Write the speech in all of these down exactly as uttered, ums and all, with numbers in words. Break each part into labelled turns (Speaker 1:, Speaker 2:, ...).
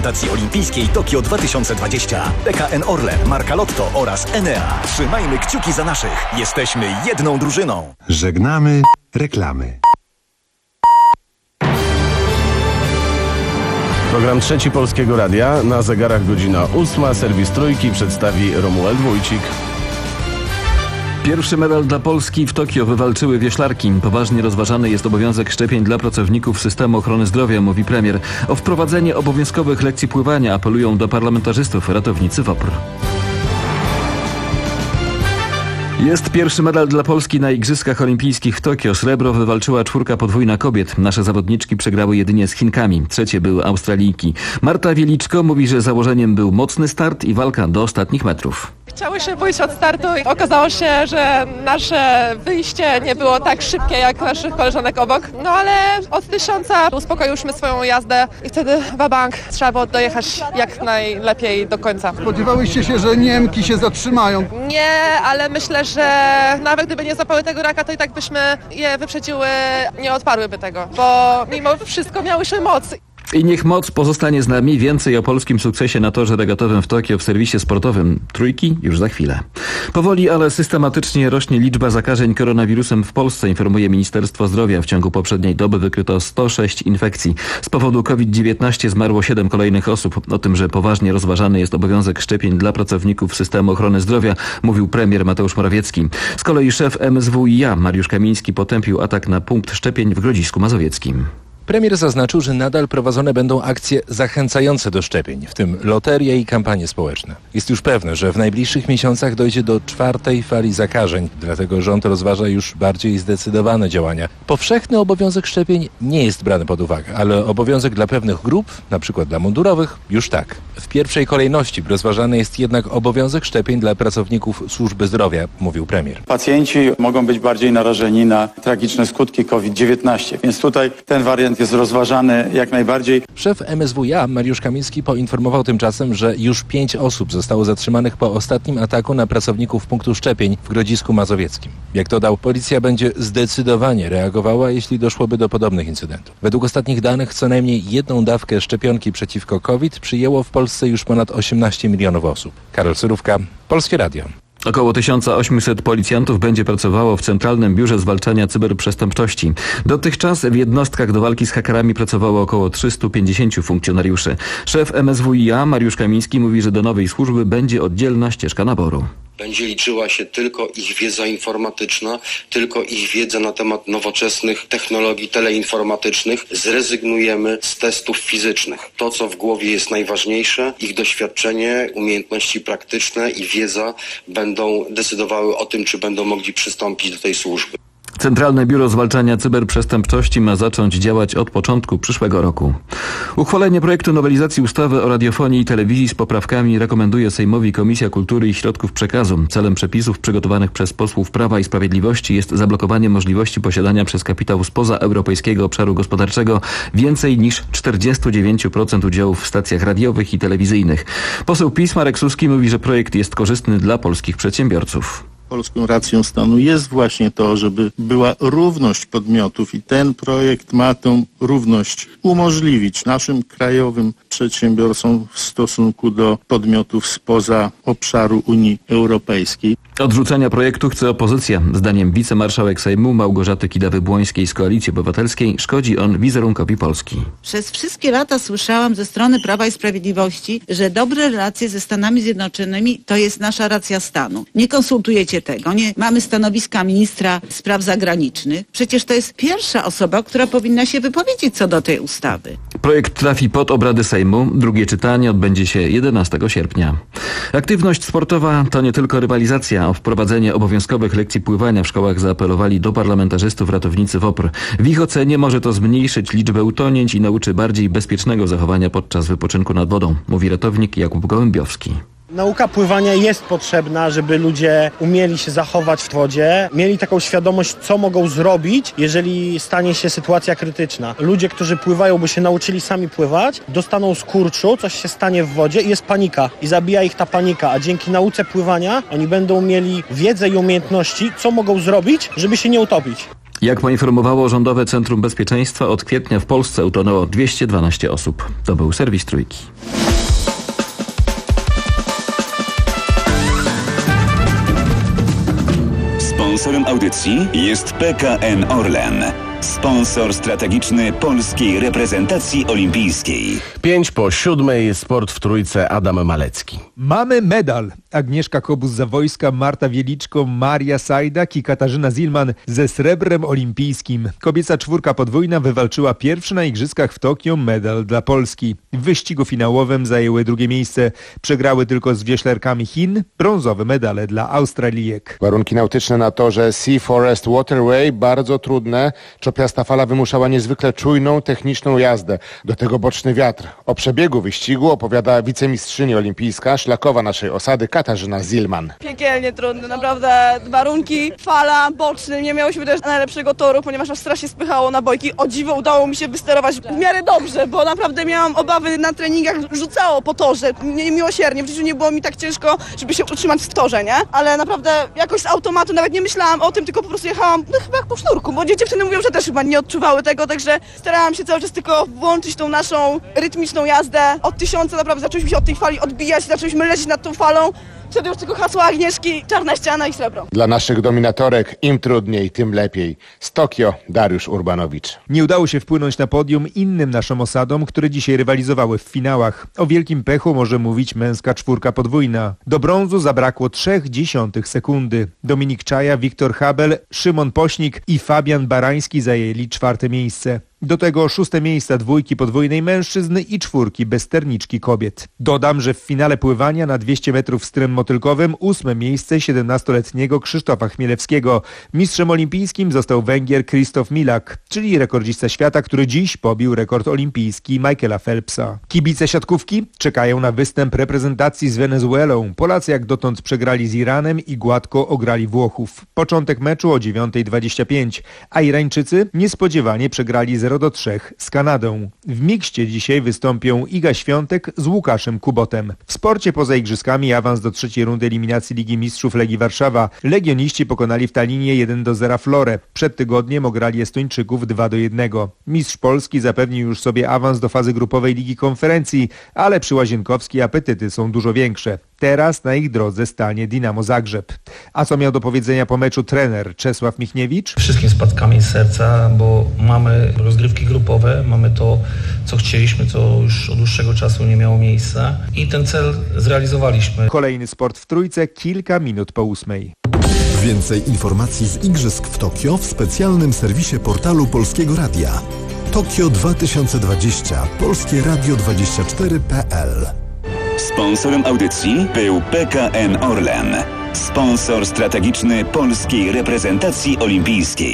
Speaker 1: reprezentacji olimpijskiej Tokio dwa tysiące dwadzieścia. P K N Orlen, Marka Lotto oraz Enea. Trzymajmy kciuki za naszych. Jesteśmy jedną drużyną.
Speaker 2: Żegnamy reklamy.
Speaker 3: Program Trzeci Polskiego Radia. Na zegarach godzina ósma. Serwis Trójki przedstawi Romuald Wójcik.
Speaker 4: Pierwszy medal dla Polski w Tokio wywalczyły wioślarki. Poważnie rozważany jest obowiązek szczepień dla pracowników systemu ochrony zdrowia, mówi premier. O wprowadzenie obowiązkowych lekcji pływania apelują do parlamentarzystów ratownicy W O P R. Jest pierwszy medal dla Polski na Igrzyskach Olimpijskich w Tokio. Srebro wywalczyła czwórka podwójna kobiet. Nasze zawodniczki przegrały jedynie z Chinkami. Trzecie były Australijki. Marta Wieliczko mówi, że założeniem był mocny start i walka do ostatnich metrów.
Speaker 5: Chciałyśmy pójść od startu i okazało się, że nasze wyjście nie było tak szybkie jak naszych koleżanek obok. No ale od tysiąca uspokoiłyśmy swoją jazdę i wtedy wabank trzeba było dojechać jak najlepiej do końca.
Speaker 6: Spodziewałyście się, że Niemki się zatrzymają?
Speaker 5: Nie, ale myślę, że nawet gdyby nie złapały tego raka, to i tak byśmy je wyprzedziły, nie odparłyby tego, bo mimo wszystko miałyśmy moc.
Speaker 4: I niech moc pozostanie z nami. Więcej o polskim sukcesie na torze regatowym w Tokio w serwisie sportowym Trójki już za chwilę. Powoli, ale systematycznie rośnie liczba zakażeń koronawirusem w Polsce, informuje Ministerstwo Zdrowia. W ciągu poprzedniej doby wykryto sto sześć infekcji. Z powodu COVID dziewiętnaście zmarło siedem kolejnych osób. O tym, że poważnie rozważany jest obowiązek szczepień dla pracowników systemu ochrony zdrowia, mówił premier Mateusz Morawiecki. Z kolei szef M S W i A Mariusz Kamiński potępił atak na punkt szczepień w Grodzisku Mazowieckim.
Speaker 7: Premier zaznaczył, że nadal prowadzone będą akcje zachęcające do szczepień, w tym loterie i kampanie społeczne. Jest już pewne, że w najbliższych miesiącach dojdzie do czwartej fali zakażeń, dlatego rząd rozważa już bardziej zdecydowane działania. Powszechny obowiązek szczepień nie jest brany pod uwagę, ale obowiązek dla pewnych grup, na przykład dla mundurowych, już tak. W pierwszej kolejności rozważany jest jednak obowiązek szczepień dla pracowników służby zdrowia, mówił premier.
Speaker 8: Pacjenci mogą być bardziej narażeni na tragiczne skutki COVID dziewiętnaście, więc tutaj ten wariant jest rozważany jak najbardziej.
Speaker 7: Szef M S W i A Mariusz Kamiński poinformował tymczasem, że już pięć osób zostało zatrzymanych po ostatnim ataku na pracowników punktu szczepień w Grodzisku Mazowieckim. Jak dodał, policja będzie zdecydowanie reagowała, jeśli doszłoby do podobnych incydentów. Według ostatnich danych co najmniej jedną dawkę szczepionki przeciwko COVID przyjęło w Polsce już ponad osiemnaście milionów osób. Karol Surówka, Polskie Radio.
Speaker 4: Około tysiąc osiemset policjantów będzie pracowało w Centralnym Biurze Zwalczania Cyberprzestępczości. Dotychczas w jednostkach do walki z hakerami pracowało około trzystu pięćdziesięciu funkcjonariuszy. Szef M S W i A Mariusz Kamiński mówi, że do nowej służby będzie oddzielna ścieżka naboru.
Speaker 9: Będzie liczyła się tylko ich wiedza informatyczna, tylko ich wiedza na temat nowoczesnych technologii teleinformatycznych. Zrezygnujemy z testów fizycznych. To, co w głowie jest najważniejsze, ich doświadczenie, umiejętności praktyczne i wiedza będą decydowały o tym, czy będą mogli przystąpić do tej służby.
Speaker 4: Centralne Biuro Zwalczania Cyberprzestępczości ma zacząć działać od początku przyszłego roku. Uchwalenie projektu nowelizacji ustawy o radiofonii i telewizji z poprawkami rekomenduje Sejmowi Komisja Kultury i Środków Przekazu. Celem przepisów przygotowanych przez posłów Prawa i Sprawiedliwości jest zablokowanie możliwości posiadania przez kapitał spoza Europejskiego Obszaru Gospodarczego więcej niż czterdzieści dziewięć procent udziałów w stacjach radiowych i telewizyjnych. Poseł PiS Marek Suski mówi, że projekt jest korzystny dla polskich przedsiębiorców.
Speaker 10: Polską racją stanu jest właśnie to, żeby była równość podmiotów i ten projekt ma tą równość umożliwić naszym krajowym przedsiębiorcom w stosunku do podmiotów spoza obszaru Unii Europejskiej.
Speaker 4: Odrzucenia projektu chce opozycja. Zdaniem wicemarszałek Sejmu Małgorzaty Kidawy-Błońskiej z Koalicji Obywatelskiej szkodzi on wizerunkowi Polski.
Speaker 11: Przez wszystkie lata słyszałam ze strony Prawa i Sprawiedliwości, że dobre relacje ze Stanami Zjednoczonymi to jest nasza racja stanu. Nie konsultujecie tego, nie mamy stanowiska ministra spraw zagranicznych. Przecież to jest pierwsza osoba, która powinna się wypowiedzieć co do tej ustawy.
Speaker 4: Projekt trafi pod obrady Sejmu. Drugie czytanie odbędzie się jedenastego sierpnia. Aktywność sportowa to nie tylko rywalizacja. O wprowadzenie obowiązkowych lekcji pływania w szkołach zaapelowali do parlamentarzystów ratownicy W O P R. W ich ocenie może to zmniejszyć liczbę utonięć i nauczy bardziej bezpiecznego zachowania podczas wypoczynku nad wodą, mówi ratownik Jakub Gołębiowski.
Speaker 12: Nauka pływania jest potrzebna, żeby ludzie umieli się zachować w wodzie, mieli taką świadomość, co mogą zrobić, jeżeli stanie się sytuacja krytyczna. Ludzie, którzy pływają, by się nauczyli sami pływać, dostaną skurczu, coś się stanie w wodzie i jest panika i zabija ich ta panika, a dzięki nauce pływania oni będą mieli wiedzę i umiejętności, co mogą zrobić, żeby się nie utopić.
Speaker 4: Jak poinformowało Rządowe Centrum Bezpieczeństwa, od kwietnia w Polsce utonęło dwieście dwanaście osób. To był serwis Trójki.
Speaker 13: Sponsorem audycji jest P K N Orlen. Sponsor strategiczny polskiej reprezentacji olimpijskiej.
Speaker 3: Pięć po siódmej, sport w trójce, Adam Malecki.
Speaker 14: Mamy medal. Agnieszka Kobus-Zawojska, Marta Wieliczko, Maria Sajdak i Katarzyna Zilman ze srebrem olimpijskim. Kobieca czwórka podwójna wywalczyła pierwszy na igrzyskach w Tokio medal dla Polski. W wyścigu finałowym zajęły drugie miejsce. Przegrały tylko z wioślarkami Chin. Brązowe medale dla Australijek.
Speaker 15: Warunki nautyczne na torze Sea Forest Waterway bardzo trudne. Czopiasta fala wymuszała niezwykle czujną, techniczną jazdę. Do tego boczny wiatr. O przebiegu wyścigu opowiada wicemistrzyni olimpijska, szlakowa naszej osady Katarzyna Zilman.
Speaker 16: Piekielnie trudne, naprawdę warunki, fala, boczny. Nie miałyśmy też najlepszego toru, ponieważ nas strasznie spychało na bojki. O dziwo udało mi się wysterować w miarę dobrze, bo naprawdę miałam obawy na treningach, rzucało po torze. Niemiłosiernie, w życiu nie było mi tak ciężko, żeby się utrzymać w torze, nie? Ale naprawdę jakoś z automatu nawet nie myślałam o tym, tylko po prostu jechałam, no chyba jak po sznurku, bo dziewczyny mówią, że też chyba nie odczuwały tego, także starałam się cały czas tylko włączyć tą naszą rytmiczną jazdę. Od tysiąca naprawdę zaczęliśmy się od tej fali odbijać, zaczęliśmy lecieć nad tą falą. Wtedy już tylko hasło Agnieszki, czarna ściana i srebro.
Speaker 15: Dla naszych dominatorek im trudniej, tym lepiej. Z Tokio Dariusz Urbanowicz.
Speaker 14: Nie udało się wpłynąć na podium innym naszym osadom, które dzisiaj rywalizowały w finałach. O wielkim pechu może mówić męska czwórka podwójna. Do brązu zabrakło trzech dziesiątych sekundy. Dominik Czaja, Wiktor Habel, Szymon Pośnik i Fabian Barański zajęli czwarte miejsce. Do tego szóste miejsca dwójki podwójnej mężczyzn i czwórki bezsterniczki kobiet. Dodam, że w finale pływania na dwieście metrów strem motylkowym ósme miejsce siedemnastoletniego Krzysztofa Chmielewskiego. Mistrzem olimpijskim został Węgier Krzysztof Milak, czyli rekordzista świata, który dziś pobił rekord olimpijski Michaela Phelpsa. Kibice siatkówki czekają na występ reprezentacji z Wenezuelą. Polacy jak dotąd przegrali z Iranem i gładko ograli Włochów. Początek meczu o dziewiąta dwadzieścia pięć, a Irańczycy niespodziewanie przegrali zero do trzech z Kanadą. W mikście dzisiaj wystąpią Iga Świątek z Łukaszem Kubotem. W sporcie poza igrzyskami awans do trzeciej rundy eliminacji Ligi Mistrzów Legii Warszawa. Legioniści pokonali w Tallinie jeden do zera Florę. Przed tygodniem ograli Estończyków dwa do jednego. Mistrz Polski zapewnił już sobie awans do fazy grupowej Ligi Konferencji, ale przy Łazienkowskiej apetyty są dużo większe. Teraz na ich drodze stanie Dinamo Zagrzeb. A co miał do powiedzenia po meczu trener Czesław Michniewicz?
Speaker 17: Wszystkim spadkami z serca, bo mamy rozgrywki grupowe, mamy to, co chcieliśmy, co już od dłuższego czasu nie miało miejsca i ten cel zrealizowaliśmy.
Speaker 14: Kolejny sport w trójce, kilka minut po ósmej.
Speaker 2: Więcej informacji z Igrzysk w Tokio w specjalnym serwisie portalu Polskiego Radia. Tokio dwa tysiące dwadzieścia. Polskie Radio dwadzieścia cztery kropka p l.
Speaker 13: Sponsorem audycji był P K N Orlen. Sponsor strategiczny polskiej reprezentacji olimpijskiej.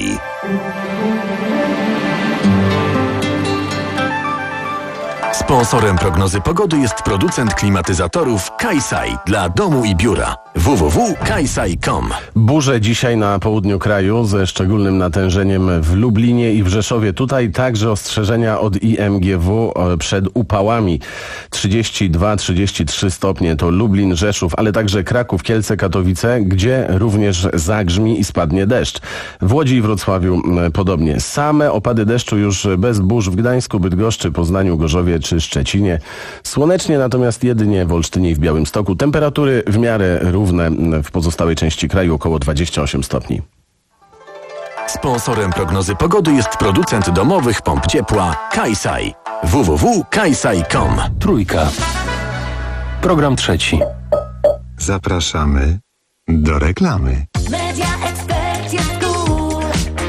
Speaker 1: Sponsorem prognozy pogody jest producent klimatyzatorów Kaisai dla domu i biura. w w w kropka kaisai kropka com.
Speaker 3: Burze dzisiaj na południu kraju ze szczególnym natężeniem w Lublinie i w Rzeszowie. Tutaj także ostrzeżenia od I M G W przed upałami. trzydzieści dwa trzydzieści trzy stopnie to Lublin, Rzeszów, ale także Kraków, Kielce, Katowice, gdzie również zagrzmi i spadnie deszcz. W Łodzi i Wrocławiu podobnie. Same opady deszczu już bez burz w Gdańsku, Bydgoszczy, Poznaniu, Gorzowie czy Szczecinie. Słonecznie natomiast jedynie w Olsztynie i w Białymstoku. Temperatury w miarę równe w pozostałej części kraju, około dwadzieścia osiem stopni.
Speaker 1: Sponsorem prognozy pogody jest producent domowych pomp ciepła Kaisai. w w w kropka kaisai kropka com.
Speaker 18: Trójka. Program trzeci.
Speaker 2: Zapraszamy do reklamy.
Speaker 19: Media Expert jest cool.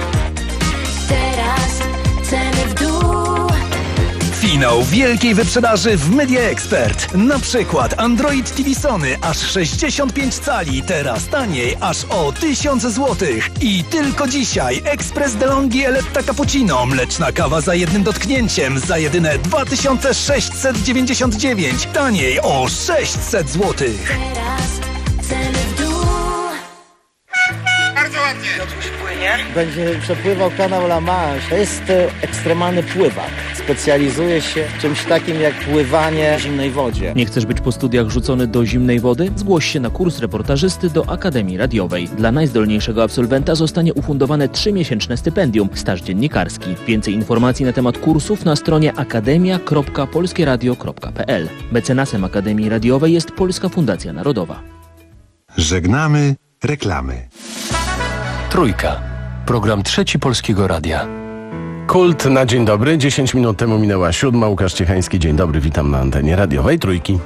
Speaker 19: Teraz ceny w dół.
Speaker 20: Finał wielkiej wyprzedaży w Media Expert. Na przykład Android T V Sony aż sześćdziesiąt pięć cali, teraz taniej aż o tysiąc złotych. I tylko dzisiaj Express DeLonghi Eletta Cappuccino, mleczna kawa za jednym dotknięciem za jedyne dwa tysiące sześćset dziewięćdziesiąt dziewięć, taniej o sześćset złotych.
Speaker 19: Teraz ceny w dół.
Speaker 21: Bardzo ładnie. Piotruś płynie.
Speaker 12: Będzie przepływał kanał La Manche. To jest ekstremalny pływak. Specjalizuje się w czymś takim jak pływanie w zimnej wodzie.
Speaker 22: Nie chcesz być po studiach rzucony do zimnej wody? Zgłoś się na kurs reportażysty do Akademii Radiowej. Dla najzdolniejszego absolwenta zostanie ufundowane trzymiesięczne stypendium, staż dziennikarski. Więcej informacji na temat kursów na stronie akademia kropka polskie radio kropka p l. Mecenasem Akademii Radiowej jest Polska Fundacja Narodowa.
Speaker 2: Żegnamy reklamy.
Speaker 18: Trójka. Program Trzeci Polskiego Radia.
Speaker 3: Kult na dzień dobry. dziesięć minut temu minęła siódma. Łukasz Ciechański, dzień dobry. Witam na antenie radiowej Trójki.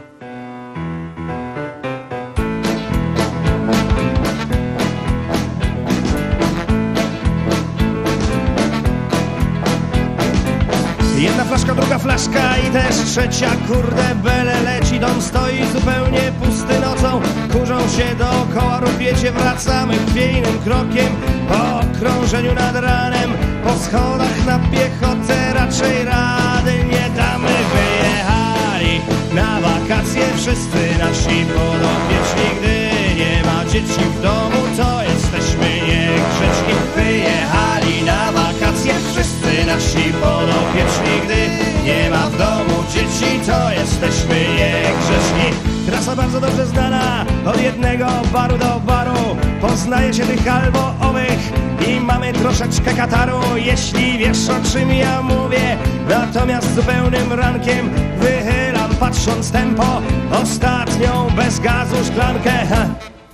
Speaker 6: Jedna flaszka, druga flaszka i też trzecia, kurde bele leci. Dom stoi zupełnie pusty nocą, kurzą się dookoła, rupiecie, wracamy chwiejnym krokiem po okrążeniu nad ranem. Po schodach na piechotę raczej rady nie damy. Wyjechali na wakacje wszyscy nasi podopieczni. Gdy nie ma dzieci w domu, to jesteśmy niegrzeczni. Wyjechali na wakacje wszyscy nasi podopieczni. Gdy nie ma w domu dzieci, to jesteśmy niegrzeczni. Trasa bardzo dobrze znana, od jednego baru do baru. Poznaje się tych albo owych i mamy troszeczkę kataru. Jeśli wiesz, o czym ja mówię, natomiast zupełnym rankiem wychylam, patrząc tempo, ostatnią bez gazu szklankę. Ha.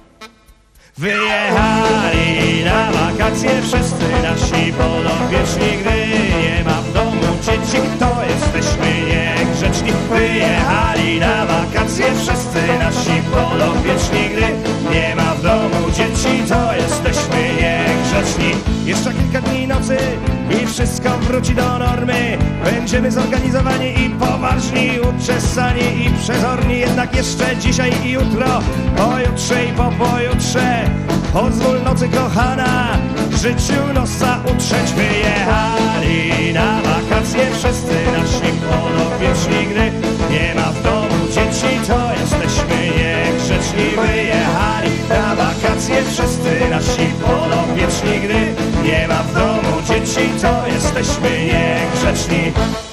Speaker 6: Wyjechali na wakacje wszyscy nasi podopieczni. Gdy nie ma w domu dzieci, to jesteśmy niegrzeczni. Wyjechali na wakacje wszyscy nasi podopieczni. Gdy nie ma w domu dzieci, to jesteśmy niegrzeczni. Jeszcze kilka dni nocy i wszystko wróci do normy. Będziemy zorganizowani i poważni, uczesani i przezorni. Jednak jeszcze dzisiaj i jutro, pojutrze i po pojutrze, pozwól nocy kochana, życiu nosa utrzeć. Wyjechali na wakacje wszyscy nasi podopieczni. Gdy nie ma w domu dzieci, to jesteśmy niegrzeczni. Wyjechali na wakacje wszyscy nasi podopieczni. Gdy nie ma w domu dzieci, to jesteśmy niegrzeczni.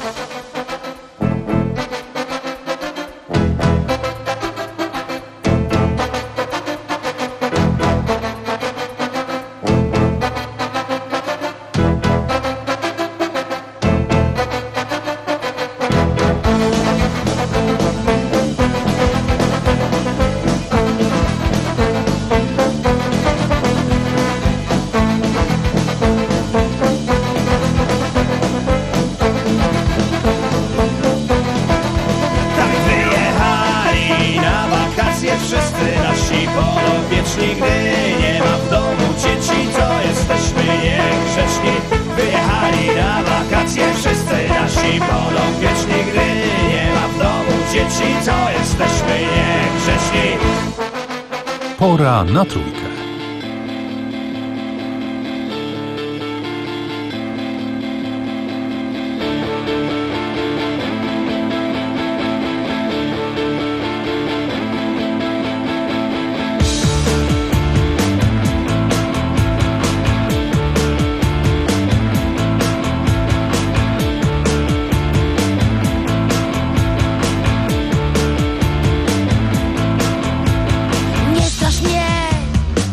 Speaker 18: Pora na trójkę.
Speaker 19: Nie strasz mnie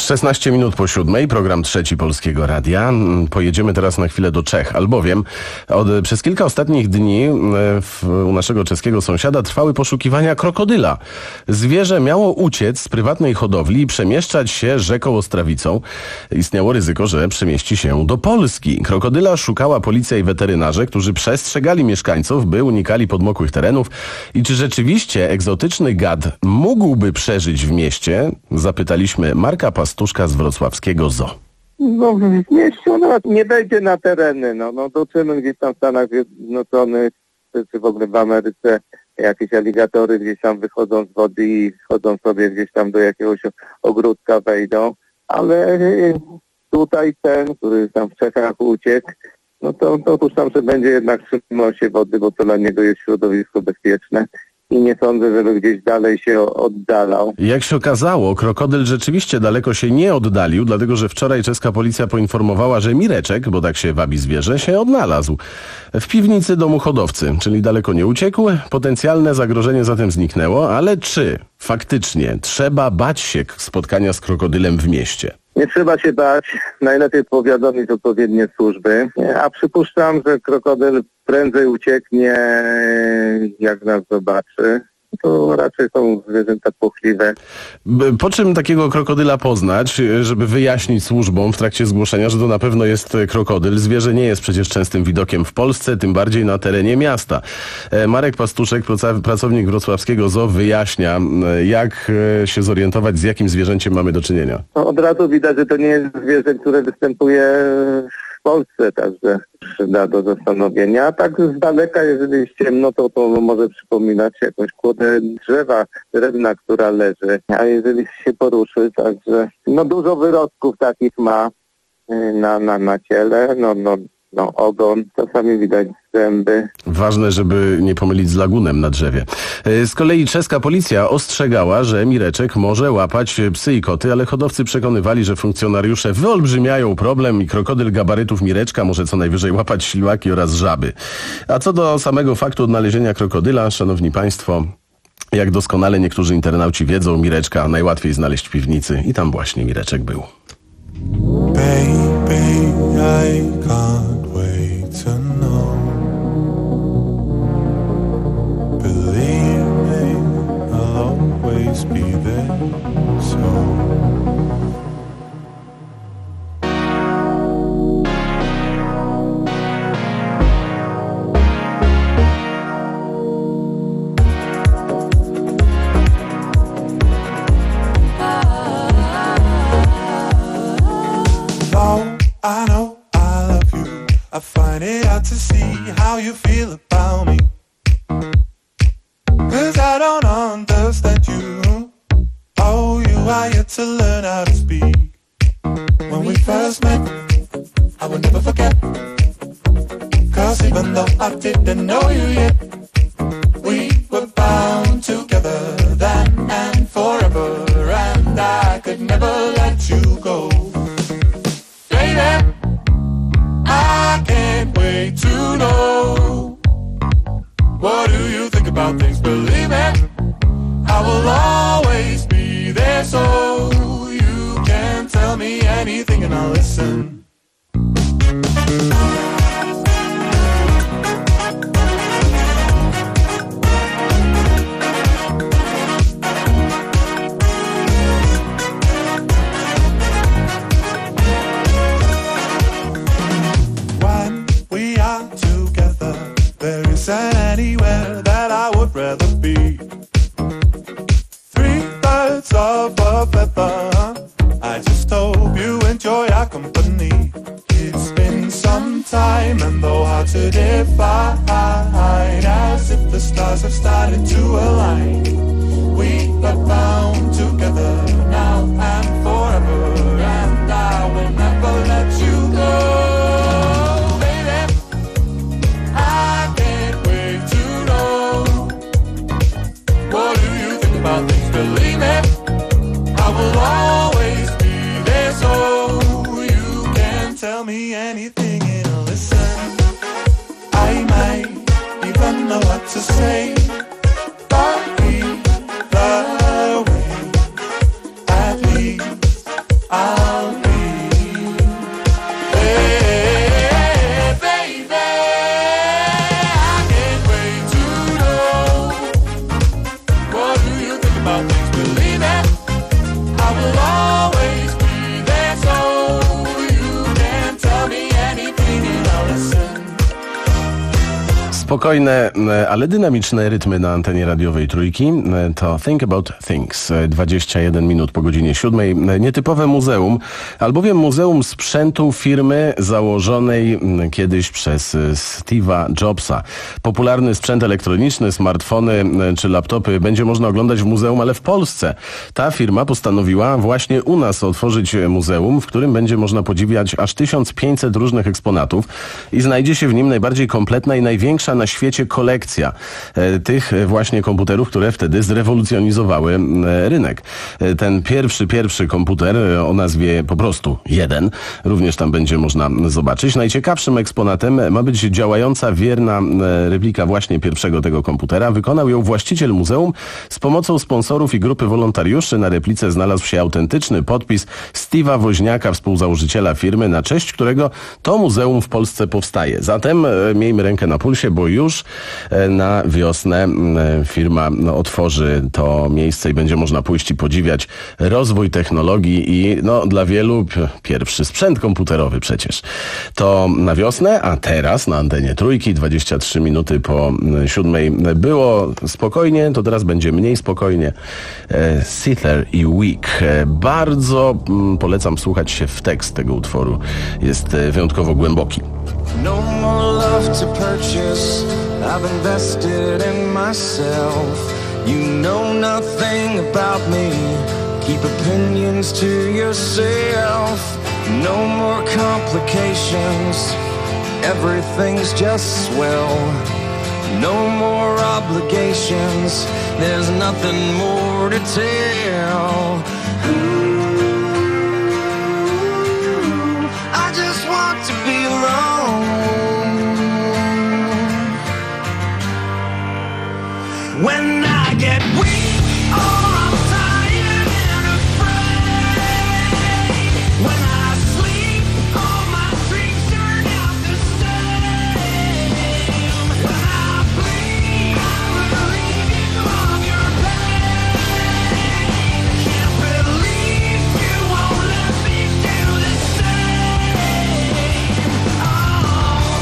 Speaker 3: szesnaście minut po siódmej, program Trzeci Polskiego Radia. Pojedziemy teraz na chwilę do Czech, albowiem od, przez kilka ostatnich dni w, u naszego czeskiego sąsiada trwały poszukiwania krokodyla. Zwierzę miało uciec z prywatnej hodowli i przemieszczać się rzeką Ostrawicą. Istniało ryzyko, że przemieści się do Polski. Krokodyla szukała policja i weterynarze, którzy przestrzegali mieszkańców, by unikali podmokłych terenów. I czy rzeczywiście egzotyczny gad mógłby przeżyć w mieście? Zapytaliśmy Marka Pastuszka z wrocławskiego zoo.
Speaker 5: No w mieście ona nie wejdzie na tereny, no, no doczymy gdzieś tam w Stanach Zjednoczonych, czy, czy w ogóle w Ameryce jakieś aligatory gdzieś tam wychodzą z wody i wchodzą sobie gdzieś tam do jakiegoś ogródka, wejdą, ale tutaj ten, który tam w Czechach uciekł, no to, to puszczam, że będzie jednak trzymał się wody, bo to dla niego jest środowisko bezpieczne. I nie sądzę, żeby gdzieś dalej się oddalał.
Speaker 3: Jak się okazało, krokodyl rzeczywiście daleko się nie oddalił, dlatego że wczoraj czeska policja poinformowała, że Mireczek, bo tak się wabi zwierzę, się odnalazł w piwnicy domu hodowcy, czyli daleko nie uciekł. Potencjalne zagrożenie zatem zniknęło, ale czy faktycznie trzeba bać się spotkania z krokodylem w mieście?
Speaker 5: Nie trzeba się bać, najlepiej powiadomić odpowiednie służby, a przypuszczam, że krokodyl prędzej ucieknie, jak nas zobaczy. To raczej są zwierzęta płochliwe.
Speaker 3: Po czym takiego krokodyla poznać, żeby wyjaśnić służbom w trakcie zgłoszenia, że to na pewno jest krokodyl? Zwierzę nie jest przecież częstym widokiem w Polsce, tym bardziej na terenie miasta. Marek Pastuszek, pracownik wrocławskiego zoo, wyjaśnia, jak się zorientować, z jakim zwierzęciem mamy do czynienia.
Speaker 5: No, od razu widać, że to nie jest zwierzę, które występuje w Polsce, także przyda do zastanowienia. A tak z daleka, jeżeli jest ciemno, to, to może przypominać jakąś kłodę drzewa, drewna, która leży. A jeżeli się poruszy, także no dużo wyrostków takich ma na, na, na ciele, no, no, no ogon, czasami widać zęby.
Speaker 3: Ważne, żeby nie pomylić z lagunem na drzewie. Z kolei czeska policja ostrzegała, że Mireczek może łapać psy i koty, ale hodowcy przekonywali, że funkcjonariusze wyolbrzymiają problem i krokodyl gabarytów Mireczka może co najwyżej łapać ślimaki oraz żaby. A co do samego faktu odnalezienia krokodyla, szanowni państwo, jak doskonale niektórzy internauci wiedzą, Mireczka najłatwiej znaleźć w piwnicy i tam właśnie Mireczek był.
Speaker 21: Baby, I can't wait to know. Believe me, I'll always be there, so I know I love you. I find it hard to see how you feel about me. Cause I don't understand you. Oh, you are yet to learn how to speak. When we first met, I will never forget. Cause even though I didn't know you yet, we were bound together then and forever. And I could never let you go. I can't wait to know. What do you think about things? Believe it, I will always be there, so you can tell me anything and I'll listen. And anywhere that I would rather be. Three birds of a feather. I just hope you enjoy our company. It's been some time and though hard to define, as if the stars have started to align. We are bound together now and forever, and I will never let you go. Believe me, I will always be there, so you can tell me anything and I'll listen. I might even know what to say, but
Speaker 3: Spokojne, ale dynamiczne rytmy na antenie radiowej Trójki to Think About Things. dwadzieścia jeden minut po godzinie siódmej. Nietypowe muzeum, albowiem muzeum sprzętu firmy założonej kiedyś przez Steve'a Jobsa. Popularny sprzęt elektroniczny, smartfony czy laptopy będzie można oglądać w muzeum, ale w Polsce. Ta firma postanowiła właśnie u nas otworzyć muzeum, w którym będzie można podziwiać aż tysiąc pięćset różnych eksponatów i znajdzie się w nim najbardziej kompletna i największa na świecie kolekcja e, tych właśnie komputerów, które wtedy zrewolucjonizowały e, rynek. E, ten pierwszy, pierwszy komputer e, o nazwie po prostu jeden, również tam będzie można zobaczyć. Najciekawszym eksponatem ma być działająca wierna e, replika właśnie pierwszego tego komputera. Wykonał ją właściciel muzeum z pomocą sponsorów i grupy wolontariuszy. Na replice znalazł się autentyczny podpis Steve'a Woźniaka, współzałożyciela firmy, na cześć którego to muzeum w Polsce powstaje. Zatem e, miejmy rękę na pulsie, bo już e, na wiosnę e, firma no, otworzy to miejsce i będzie można pójść i podziwiać rozwój technologii i no, dla wielu p- pierwszy sprzęt komputerowy przecież. To na wiosnę, a teraz na antenie Trójki, dwadzieścia trzy minuty po e, siódmej było spokojnie, to teraz będzie mniej spokojnie. E, Seether i Weak. E, bardzo m, polecam słuchać się w tekst tego utworu. Jest e, wyjątkowo głęboki.
Speaker 7: No more love to purchase. I've invested in myself. You know nothing about me. Keep opinions to yourself. No more complications. Everything's just swell. No more obligations. There's nothing more to tell. I just want to be alone. When I get weak, oh, I'm tired and afraid. When I sleep, all my dreams turn out the same. When I bleed, I relieve you of your pain. Can't believe you won't let me do the same. Oh.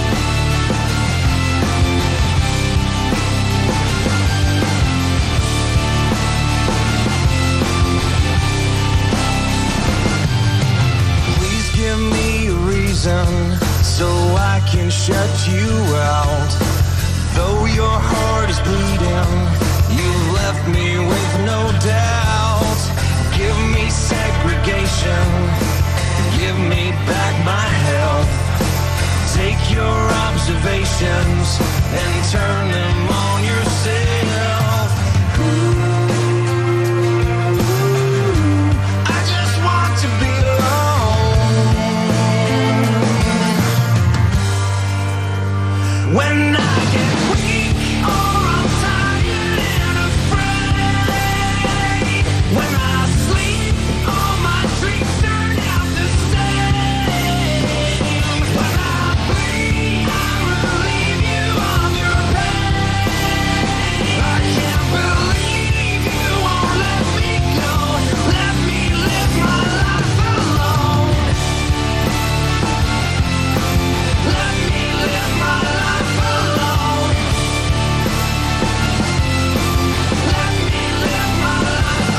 Speaker 7: Please give me a reason so I can shut you out. Though your heart is bleeding, you've left me with no doubt. Give me segregation, give me back my health. Take your observations and turn them on yourself. I just want to be alone. When I get weak, oh, I'm tired and afraid. When I sleep, all my dreams turn out the same. When I bleed, I relieve you of your pain. I can't believe you won't let me go. Let me live my life alone. Let me live my life alone. Let me live my life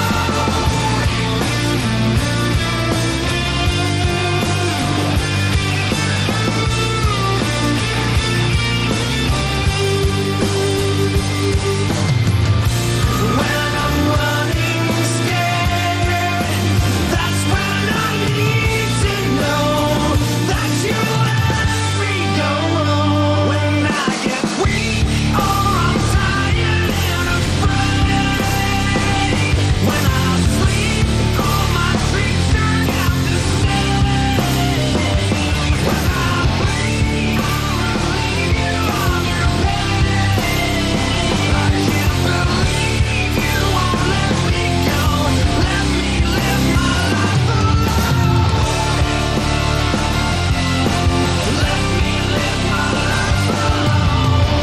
Speaker 7: When I'm running scared, that's when I need to know that you'll let me go. When I get weak, oh, I'm tired and afraid. When I sleep, all my dreams turn out the same. When I bleed, I relieve you of your pain. I can't believe you won't let me go. Let me live my life alone. Let me live my life alone.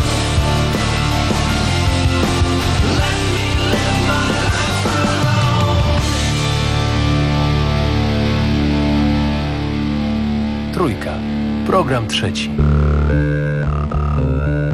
Speaker 7: Let me live my life alone.
Speaker 18: Trójka. Program trzeci.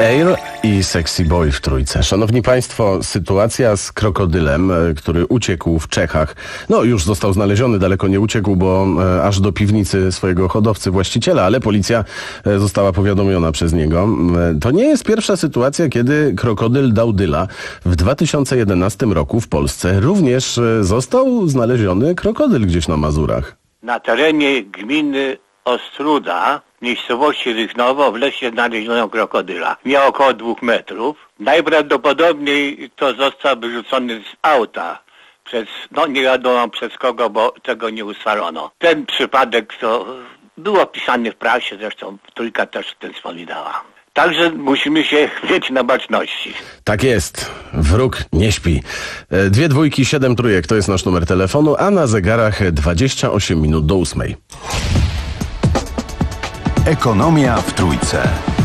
Speaker 3: Dale i Sexy Boy w trójce. Szanowni Państwo, sytuacja z krokodylem, który uciekł w Czechach, no już został znaleziony, daleko nie uciekł, bo e, aż do piwnicy swojego hodowcy, właściciela, ale policja e, została powiadomiona przez niego. E, to nie jest pierwsza sytuacja, kiedy krokodyl dał dyla. W dwa tysiące jedenastym roku w Polsce również e, został znaleziony krokodyl gdzieś na Mazurach.
Speaker 8: Na terenie gminy Ostruda, w miejscowości Rychnowo, w lesie znaleziono krokodyla. Miał około dwóch metrów. Najprawdopodobniej to został wyrzucony z auta. Przez, no nie wiadomo przez kogo, bo tego nie ustalono. Ten przypadek to był opisany w prasie, zresztą trójka też o tym wspominała. Także musimy się mieć na baczności.
Speaker 3: Tak jest. Wróg nie śpi. E, Dwie dwójki, siedem trójek to jest nasz numer telefonu, a na zegarach dwadzieścia osiem minut do ósmej.
Speaker 18: Ekonomia w trójce.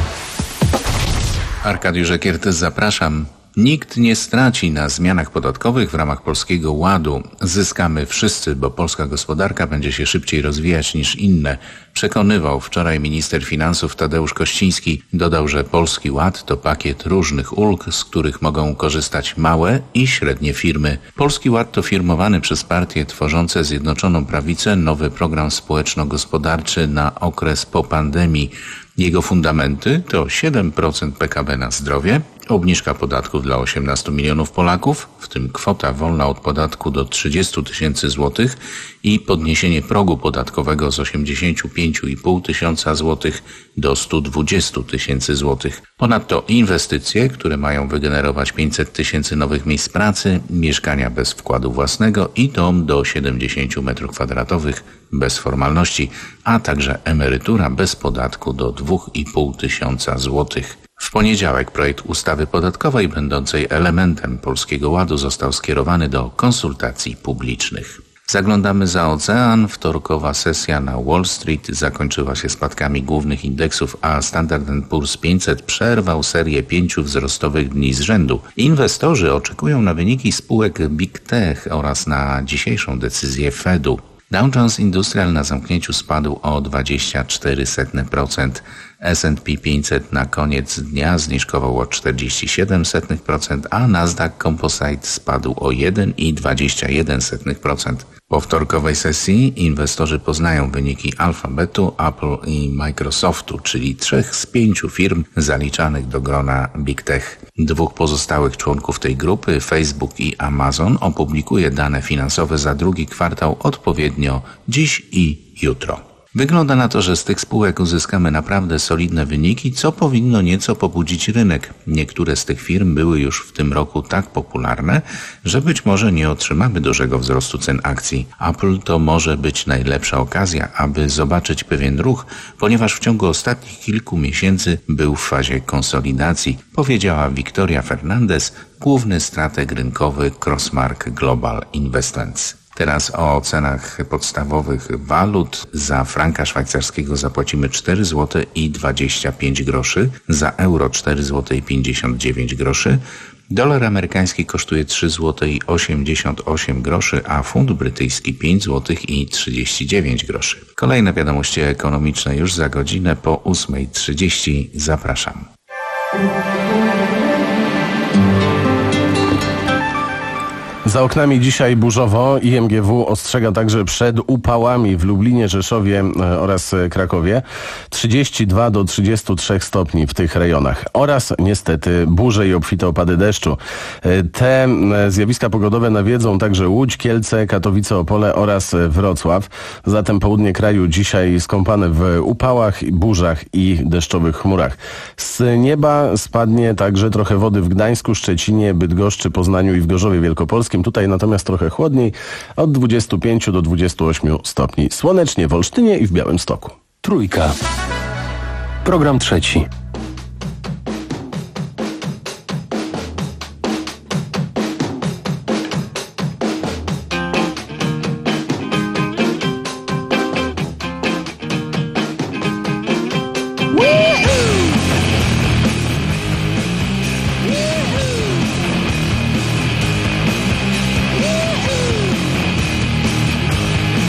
Speaker 9: Arkadiusz Ekiertes, zapraszam. Nikt nie straci na zmianach podatkowych w ramach Polskiego Ładu. Zyskamy wszyscy, bo polska gospodarka będzie się szybciej rozwijać niż inne. Przekonywał wczoraj minister finansów Tadeusz Kościński. Dodał, że Polski Ład to pakiet różnych ulg, z których mogą korzystać małe i średnie firmy. Polski Ład to firmowany przez partie tworzące Zjednoczoną Prawicę nowy program społeczno-gospodarczy na okres po pandemii. Jego fundamenty to siedem procent P K B na zdrowie, obniżka podatków dla osiemnastu milionów Polaków, w tym kwota wolna od podatku do trzydziestu tysięcy złotych i podniesienie progu podatkowego z osiemdziesięciu pięciu i pół tysiąca złotych do stu dwudziestu tysięcy złotych. Ponadto inwestycje, które mają wygenerować pięćset tysięcy nowych miejsc pracy, mieszkania bez wkładu własnego i dom do siedemdziesięciu metrów kwadratowych bez formalności, a także emerytura bez podatku do dwóch i pół tysiąca złotych. W poniedziałek projekt ustawy podatkowej będącej elementem Polskiego Ładu został skierowany do konsultacji publicznych. Zaglądamy za ocean. Wtorkowa sesja na Wall Street zakończyła się spadkami głównych indeksów, a Standard and Poor's pięćset przerwał serię pięciu wzrostowych dni z rzędu. Inwestorzy oczekują na wyniki spółek Big Tech oraz na dzisiejszą decyzję Fedu. Dow Jones Industrial na zamknięciu spadł o dwadzieścia cztery przecinek siedem procent. S and P pięćset na koniec dnia zniżkował o czterdzieści siedem przecinek pięć procent, a Nasdaq Composite spadł o jeden przecinek dwadzieścia jeden procent. Po wtorkowej sesji inwestorzy poznają wyniki Alphabetu, Apple i Microsoftu, czyli trzech z pięciu firm zaliczanych do grona Big Tech. Dwóch pozostałych członków tej grupy, Facebook i Amazon, opublikuje dane finansowe za drugi kwartał odpowiednio dziś i jutro. Wygląda na to, że z tych spółek uzyskamy naprawdę solidne wyniki, co powinno nieco pobudzić rynek. Niektóre z tych firm były już w tym roku tak popularne, że być może nie otrzymamy dużego wzrostu cen akcji. Apple to może być najlepsza okazja, aby zobaczyć pewien ruch, ponieważ w ciągu ostatnich kilku miesięcy był w fazie konsolidacji, powiedziała Victoria Fernandez, główny strateg rynkowy Crossmark Global Investments. Teraz o cenach podstawowych walut. Za franka szwajcarskiego zapłacimy cztery złote i dwadzieścia pięć groszy, za euro cztery złote i pięćdziesiąt dziewięć groszy, dolar amerykański kosztuje trzy złote i osiemdziesiąt osiem groszy, a funt brytyjski pięć złotych i trzydzieści dziewięć groszy. Kolejne wiadomości ekonomiczne już za godzinę po ósmej trzydzieści. Zapraszam.
Speaker 3: Za oknami dzisiaj burzowo. I M G W ostrzega także przed upałami w Lublinie, Rzeszowie oraz Krakowie. trzydzieści dwa do trzydziestu trzech stopni w tych rejonach. Oraz niestety burze i obfite opady deszczu. Te zjawiska pogodowe nawiedzą także Łódź, Kielce, Katowice, Opole oraz Wrocław. Zatem południe kraju dzisiaj skąpane w upałach, burzach i deszczowych chmurach. Z nieba spadnie także trochę wody w Gdańsku, Szczecinie, Bydgoszczy, Poznaniu i w Gorzowie Wielkopolskim. Tutaj natomiast trochę chłodniej, od dwudziestu pięciu do dwudziestu ośmiu stopni. Słonecznie w Olsztynie i w Białymstoku.
Speaker 18: Trójka. Program trzeci.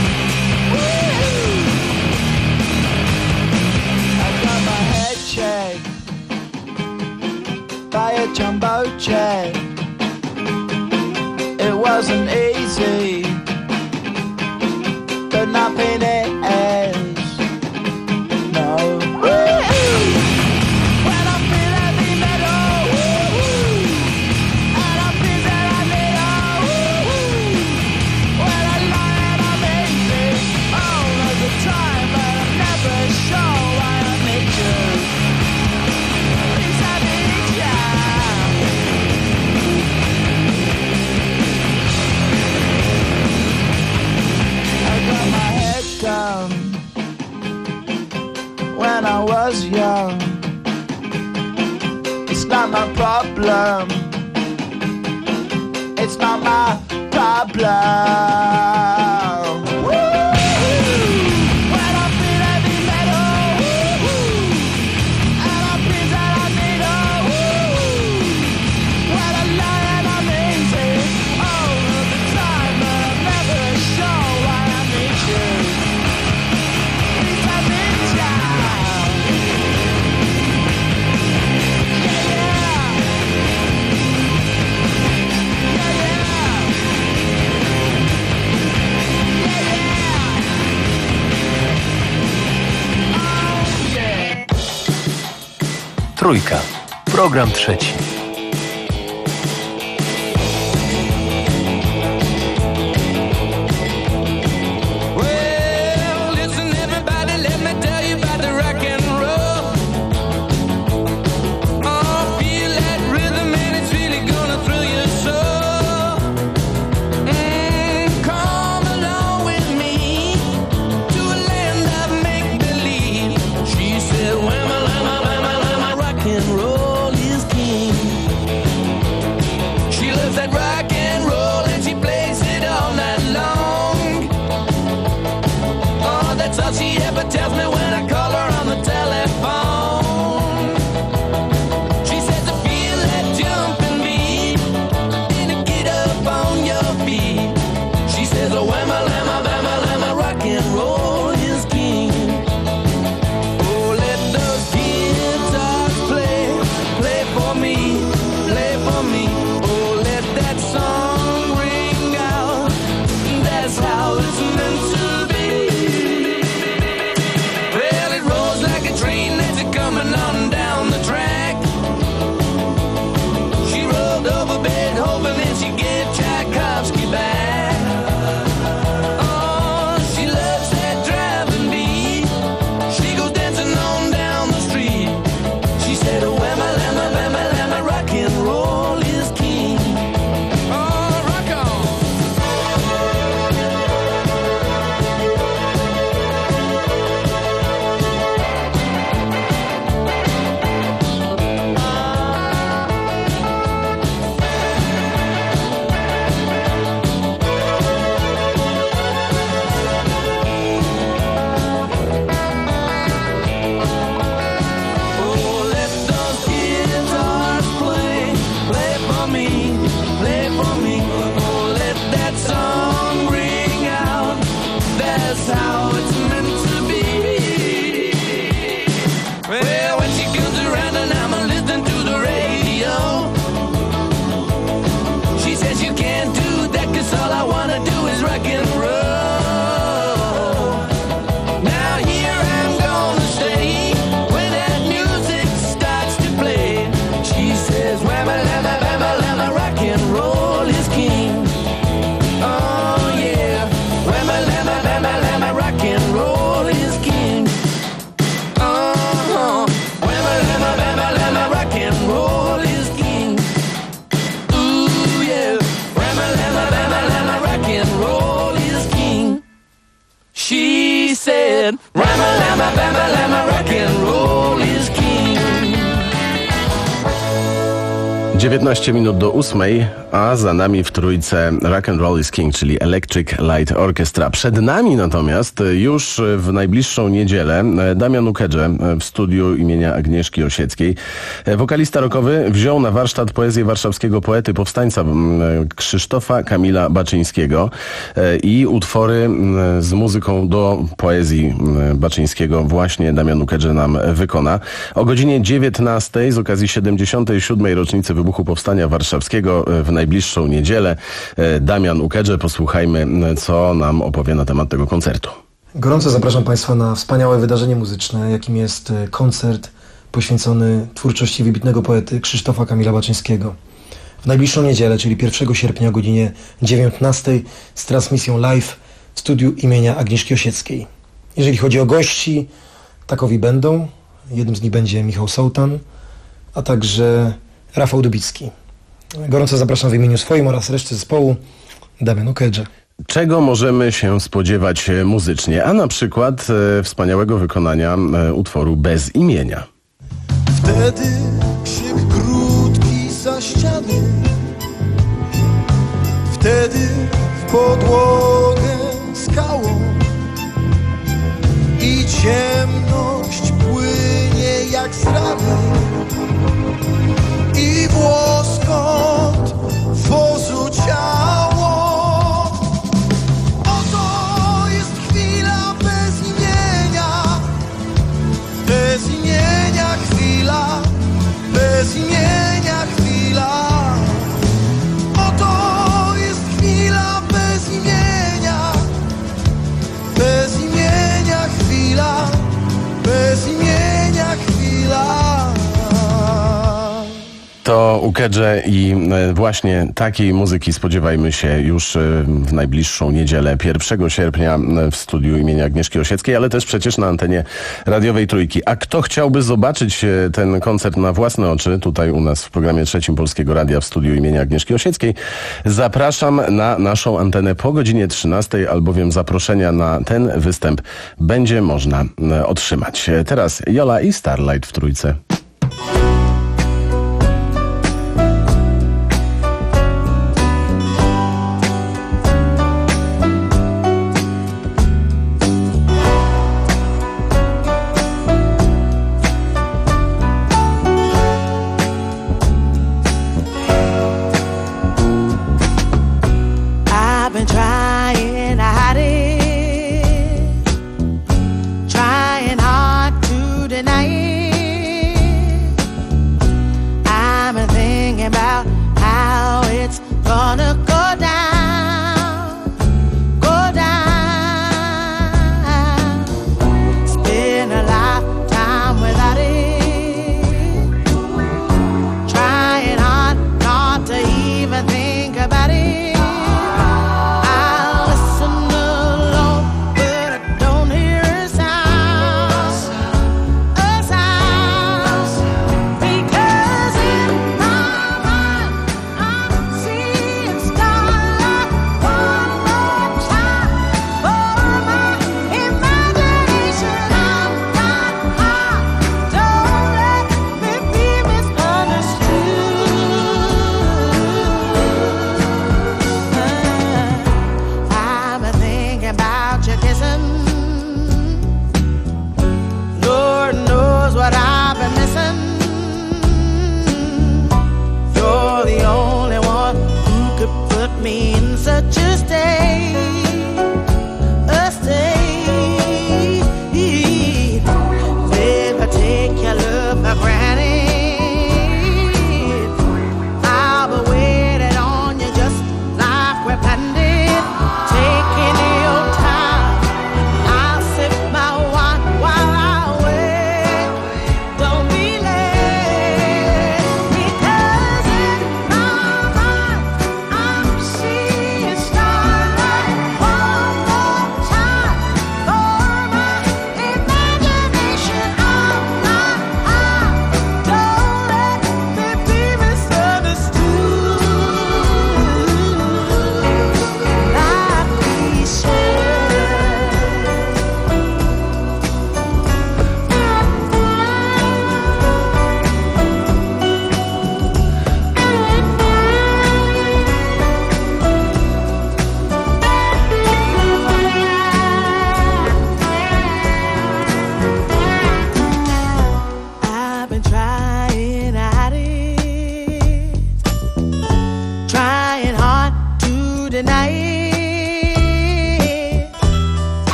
Speaker 7: Check.
Speaker 10: jumbo jet. It wasn't easy, but nothing is. No. When I feel heavy metal, and I feel that I need a when I lie and I'm easy all of the time, but I'm never sure why I need you. Please I need you. I got my head down when I was young. It's not my problem. It's not my problem. When I feel heavy metal, and I feel that I need a when I lie and I'm easy all of the time, but I'm never sure why I need you. Please I need you.
Speaker 18: Trójka. Program trzeci.
Speaker 7: Well, listen everybody, let me tell you about the rock and roll. Oh, feel that rhythm and it's really gonna thrill your soul. Mm, come along with me to a land of make-believe. She said, whamma, lamma, lamma, lamma, rock and roll is king. She loves that rock and roll and she plays it all night long. Oh, that's all she ever tells me when I call her on the telephone. She says to feel that jumping beat and to get up on your feet. She says, oh, whamma, lamma, lamma, lamma, rock and roll is king. Oh, let those guitars play, play for me, play for me. Oh, let that song ring out. That's how it's meant to be. Well, it rolls like a train that's a coming on down the track. She rolled over Beethoven and she gave Tchaikovsky back. Oh, she loves that driving beat. She goes dancing on down the street. She said, oh, whamma, lamma, lamma, lamma, rock and roll is king. Oh, rock on. Oh, let those guitars play, play for me, play for me. Oh, let that song ring out. That's how it's meant to be. Well, when she comes around and I'm listening to the radio, she says you can't do that 'cause all I wanna do is rock and roll. Now here I'm gonna stay when that music starts to play. She says, whamma, lamma, lamma, lamma, rock and roll is king. Oh yeah, whamma, lamma, lamma, lamma, rock and roll is king. Uh-huh, whamma, lamma, lamma, lamma, rock and roll is king. Ooh yeah, whamma, lamma, lamma, lamma, rock and roll is king. She said, whamma, lamma, lamma, lamma, rock and roll is king.
Speaker 3: dziewiętnaście minut do ósmej. a za nami w trójce Rock and Roll is King, czyli Electric Light Orchestra. Przed nami natomiast już w najbliższą niedzielę Damian Ukedże w studiu imienia Agnieszki Osieckiej. Wokalista rockowy wziął na warsztat poezję warszawskiego poety, powstańca Krzysztofa Kamila Baczyńskiego i utwory z muzyką do poezji Baczyńskiego właśnie Damian Ukedże nam wykona. O godzinie dziewiętnastej z okazji siedemdziesiątej siódmej rocznicy wybuchu Powstania Warszawskiego w najbliższą niedzielę Damian Ukedże. Posłuchajmy, co nam opowie na temat tego koncertu.
Speaker 4: Gorąco zapraszam Państwa na wspaniałe wydarzenie muzyczne, jakim jest koncert poświęcony twórczości wybitnego poety Krzysztofa Kamila Baczyńskiego. W najbliższą niedzielę, czyli pierwszego sierpnia o godzinie dziewiętnastej z transmisją live w studiu imienia Agnieszki Osieckiej. Jeżeli chodzi o gości, takowi będą. Jednym z nich będzie Michał Sołtan, a także Rafał Dubicki. Gorąco zapraszam w imieniu swoim oraz reszty zespołu Damian Ukedże.
Speaker 3: Czego możemy się spodziewać muzycznie, a na przykład e, wspaniałego wykonania e, utworu Bez imienia.
Speaker 11: Wtedy krzyk krótki za ściany, wtedy w podłogę skałą i ciemność płynie jak z rany i łoskot wozu ciało. Oto jest chwila bez imienia, bez imienia chwila, bez imienia chwila. Oto jest chwila bez imienia, bez imienia chwila, bez imienia chwila.
Speaker 3: To Ukedże i właśnie takiej muzyki spodziewajmy się już w najbliższą niedzielę, pierwszego sierpnia w studiu imienia Agnieszki Osieckiej, ale też przecież na antenie radiowej Trójki. A kto chciałby zobaczyć ten koncert na własne oczy, tutaj u nas w programie trzecim Polskiego Radia w studiu imienia Agnieszki Osieckiej, zapraszam na naszą antenę po godzinie trzynastej, albowiem zaproszenia na ten występ będzie można otrzymać. Teraz Jola i Starlight w Trójce.
Speaker 10: Starlight.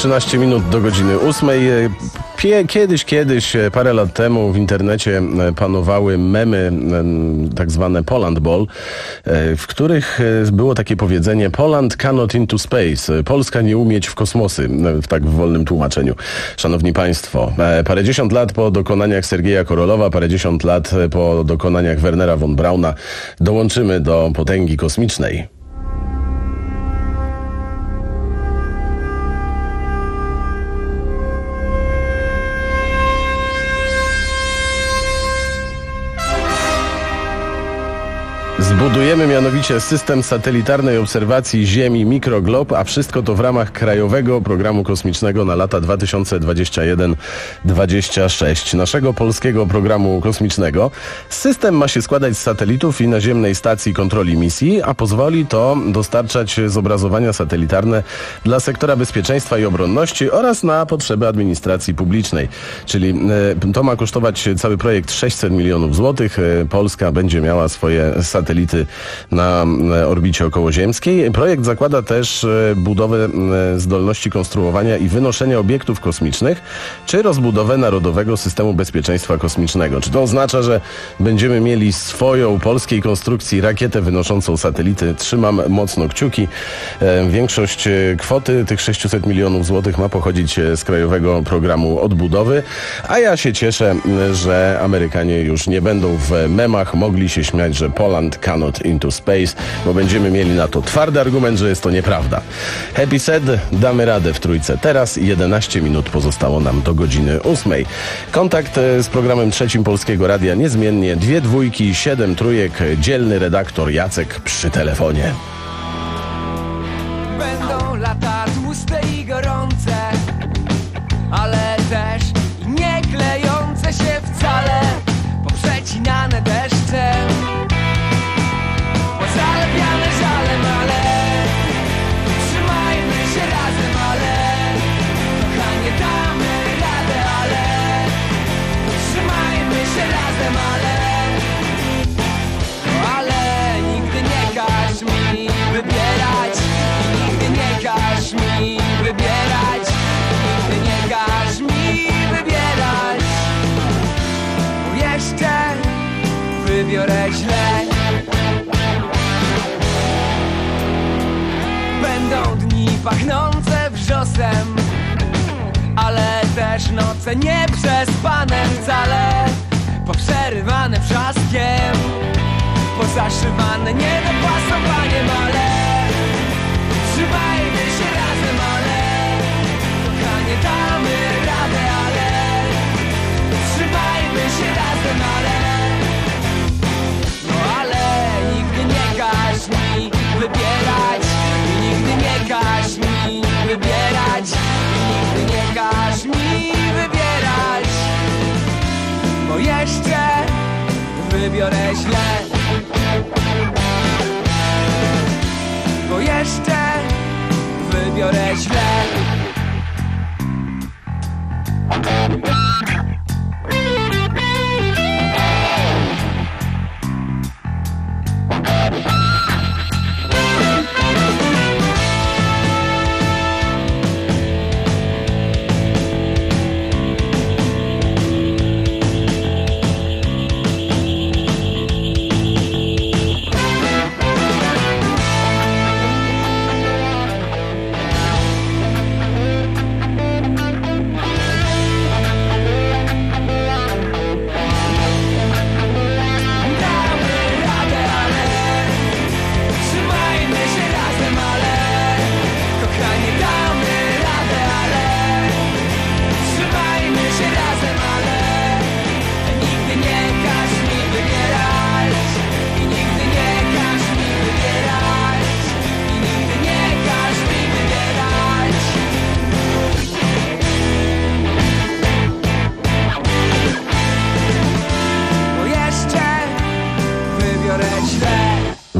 Speaker 3: trzynaście minut do godziny ósmej. Pie, kiedyś, kiedyś, parę lat temu w internecie panowały memy, tak zwane Poland Ball, w których było takie powiedzenie Poland cannot into space. Polska nie umieć w kosmosy, w tak w wolnym tłumaczeniu. Szanowni Państwo, parędziesiąt lat po dokonaniach Sergeja Korolowa, parędziesiąt lat po dokonaniach Wernera von Brauna dołączymy do potęgi kosmicznej. Zbudujemy mianowicie system satelitarnej obserwacji Ziemi Mikroglob, a wszystko to w ramach Krajowego Programu Kosmicznego na lata dwa tysiące dwudziesty pierwszy do dwudziestego szóstego. Naszego polskiego programu kosmicznego. System ma się składać z satelitów i naziemnej stacji kontroli misji, a pozwoli to dostarczać zobrazowania satelitarne dla sektora bezpieczeństwa i obronności oraz na potrzeby administracji publicznej. Czyli e, to ma kosztować cały projekt sześćset milionów złotych. E, Polska będzie miała swoje satelity na orbicie okołoziemskiej. Projekt zakłada też budowę zdolności konstruowania i wynoszenia obiektów kosmicznych, czy rozbudowę Narodowego Systemu Bezpieczeństwa Kosmicznego. Czy to oznacza, że będziemy mieli swoją polskiej konstrukcji rakietę wynoszącą satelity? Trzymam mocno kciuki. Większość kwoty tych sześćset milionów złotych ma pochodzić z Krajowego Programu Odbudowy, a ja się cieszę, że Amerykanie już nie będą w memach mogli się śmiać, że Poland cannot into space, bo będziemy mieli na to twardy argument, że jest to nieprawda. Happy said, damy radę w trójce. Teraz jedenaście minut pozostało nam do godziny ósmej. Kontakt z programem Trzecim Polskiego Radia niezmiennie. Dwie dwójki, siedem trójek. Dzielny redaktor Jacek przy telefonie.
Speaker 10: Będą lata tłuste i gorące, ale też i nie klejące się wcale, poprzecinane deszczem, pozalepiane żalem, ale trzymajmy się razem, ale kochanie damy radę, ale trzymajmy się razem, ale ale nigdy nie każ mi wybierać, nigdy nie każ mi wybierać, nigdy nie każ mi wybierać, bo jeszcze wybiorę źle. Będą dni pachnące wrzosem, ale też noce nieprzespane wcale, poprzerywane wrzaskiem, pozaszywane niedopasowaniem, ale trzymajmy się razem, ale kochanie damy radę, ale trzymajmy się razem, ale no ale nigdy nie każ mi wybierać, nigdy nie każ mi wybierać, nigdy nie każ mi wybierać, bo jeszcze wybiorę źle, bo jeszcze wybiorę źle.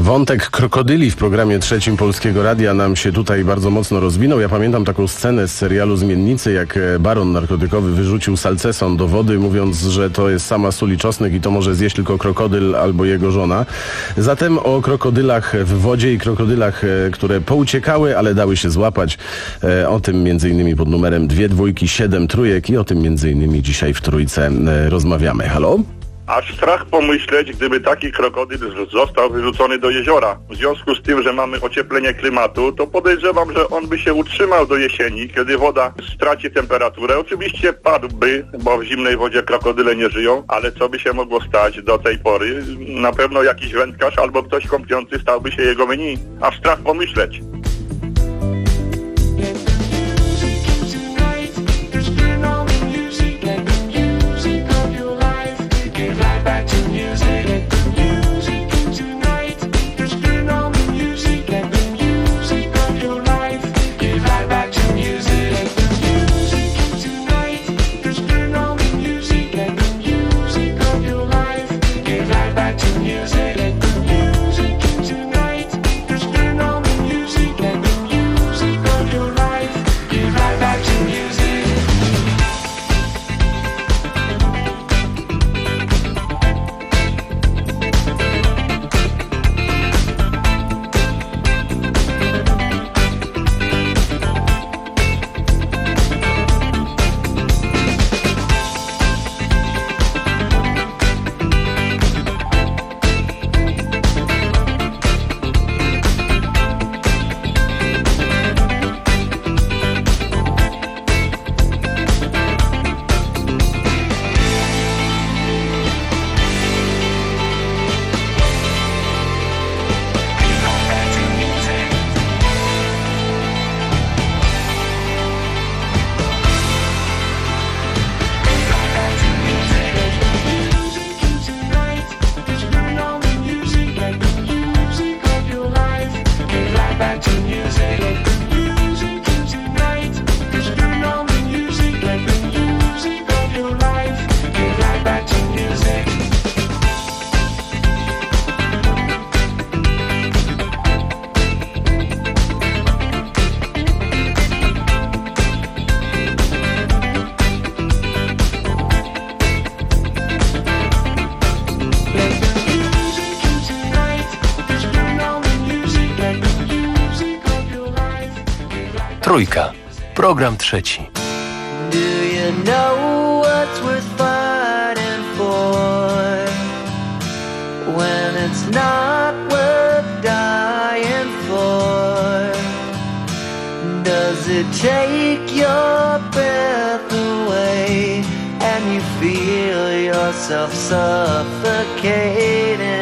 Speaker 3: Wątek krokodyli w programie trzecim Polskiego Radia nam się tutaj bardzo mocno rozwinął. Ja pamiętam taką scenę z serialu Zmiennicy, jak baron narkotykowy wyrzucił salceson do wody, mówiąc, że to jest sama sól i czosnek i to może zjeść tylko krokodyl albo jego żona. Zatem o krokodylach w wodzie i krokodylach, które pouciekały, ale dały się złapać. O tym między innymi pod numerem dwie dwójki, siedem trójek i o tym między innymi dzisiaj w Trójce rozmawiamy. Halo?
Speaker 15: Aż strach pomyśleć, gdyby taki krokodyl został wyrzucony do jeziora. W związku z tym, że mamy ocieplenie klimatu, to podejrzewam, że on by się utrzymał do jesieni, kiedy woda straci temperaturę. Oczywiście padłby, bo w zimnej wodzie krokodyle nie żyją, ale co by się mogło stać do tej pory? Na pewno jakiś wędkarz albo ktoś kąpiący stałby się jego menu. Aż strach pomyśleć.
Speaker 18: Trójka. Program trzeci.
Speaker 10: Do you know what's worth fighting for when it's not worth dying for? Does it take your breath away and you feel yourself suffocating?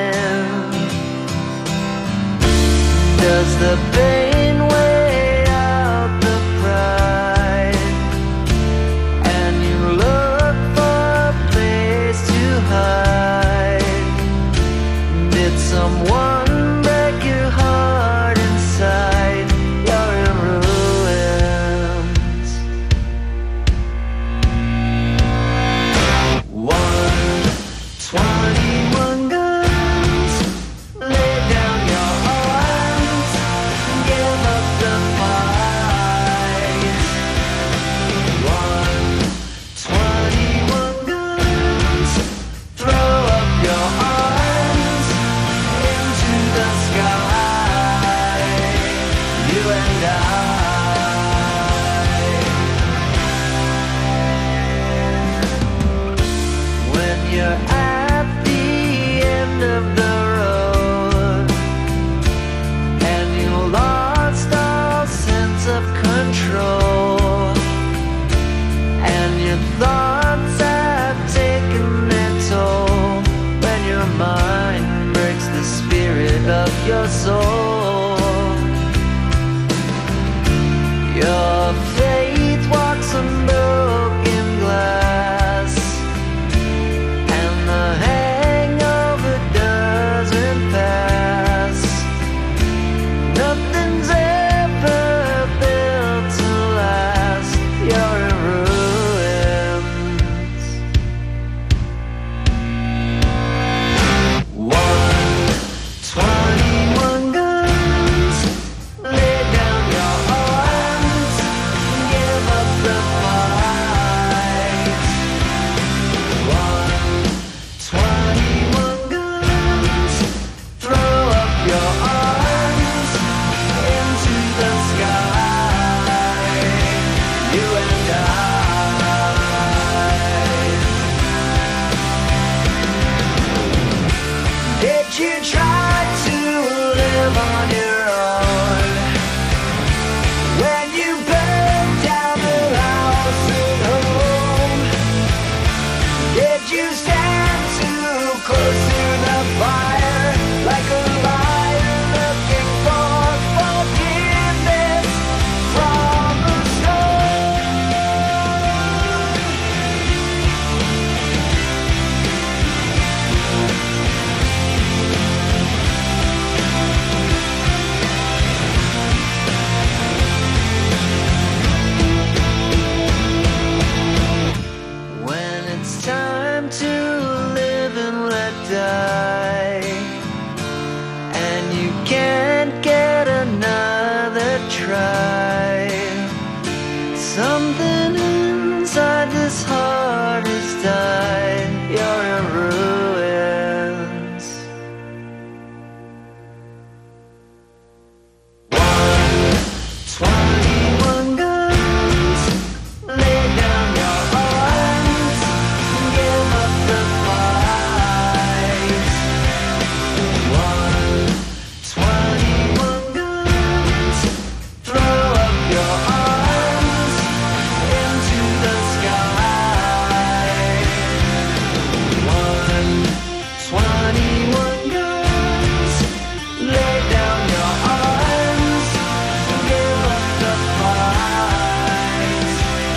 Speaker 10: Does the pain weigh out the pride and you look for a place to hide? Did someone break your heart inside? You're in ruins. One twenty-one guns, lay down your arms, give up the fight. One twenty-one guns, throw up your arms into the sky. You and I. When you're at the end of the road and you lost all sense of control and your thoughts have taken their toll, when your mind breaks the spirit of your soul, your faith walks on broken glass and the hangover doesn't pass. Nothing's ever built to last. You're in ruins. One twenty-one close to the fire, like a liar looking for forgiveness from the stone. When it's time to live and let die, and you can't get another try, something inside this heart has died. You're in ruins. One, twenty-one guns, lay down your arms, give up the fight. One, twenty-one guns, throw up your arms into the sky. One, twenty-one guns, lay down your arms, give up the fight.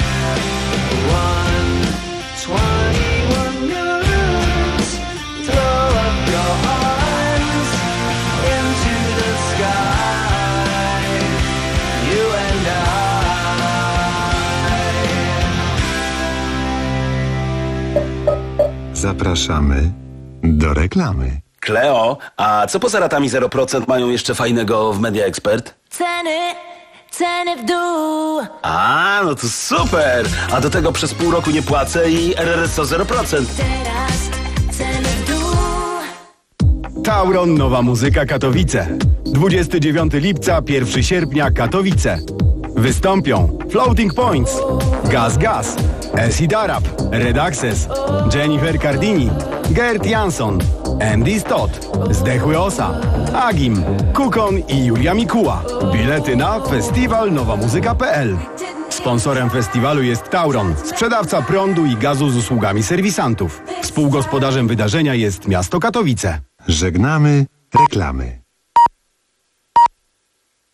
Speaker 10: One, twenty-one guns, throw up your arms into the sky. You and
Speaker 2: Zapraszamy do reklamy.
Speaker 16: Kleo, a co poza ratami zero procent mają jeszcze fajnego w Media Expert?
Speaker 19: Ceny, ceny w dół.
Speaker 16: A, no to super! A do tego przez pół roku nie płacę i R R S O zero procent.
Speaker 19: Teraz ceny w dół.
Speaker 17: Tauron Nowa Muzyka Katowice. dwudziestego dziewiątego lipca, pierwszego sierpnia Katowice. Wystąpią Floating Points, Gaz Gaz, Acid Arab, Red Access, Jennifer Cardini, Gert Jansson, Andy Stott, Zdechły Osa, Agim, Kukon i Julia Mikuła. Bilety na festiwal nowa muzyka kropka p l. Sponsorem festiwalu jest Tauron, sprzedawca prądu i gazu z usługami serwisantów. Współgospodarzem wydarzenia jest miasto Katowice.
Speaker 2: Żegnamy reklamy.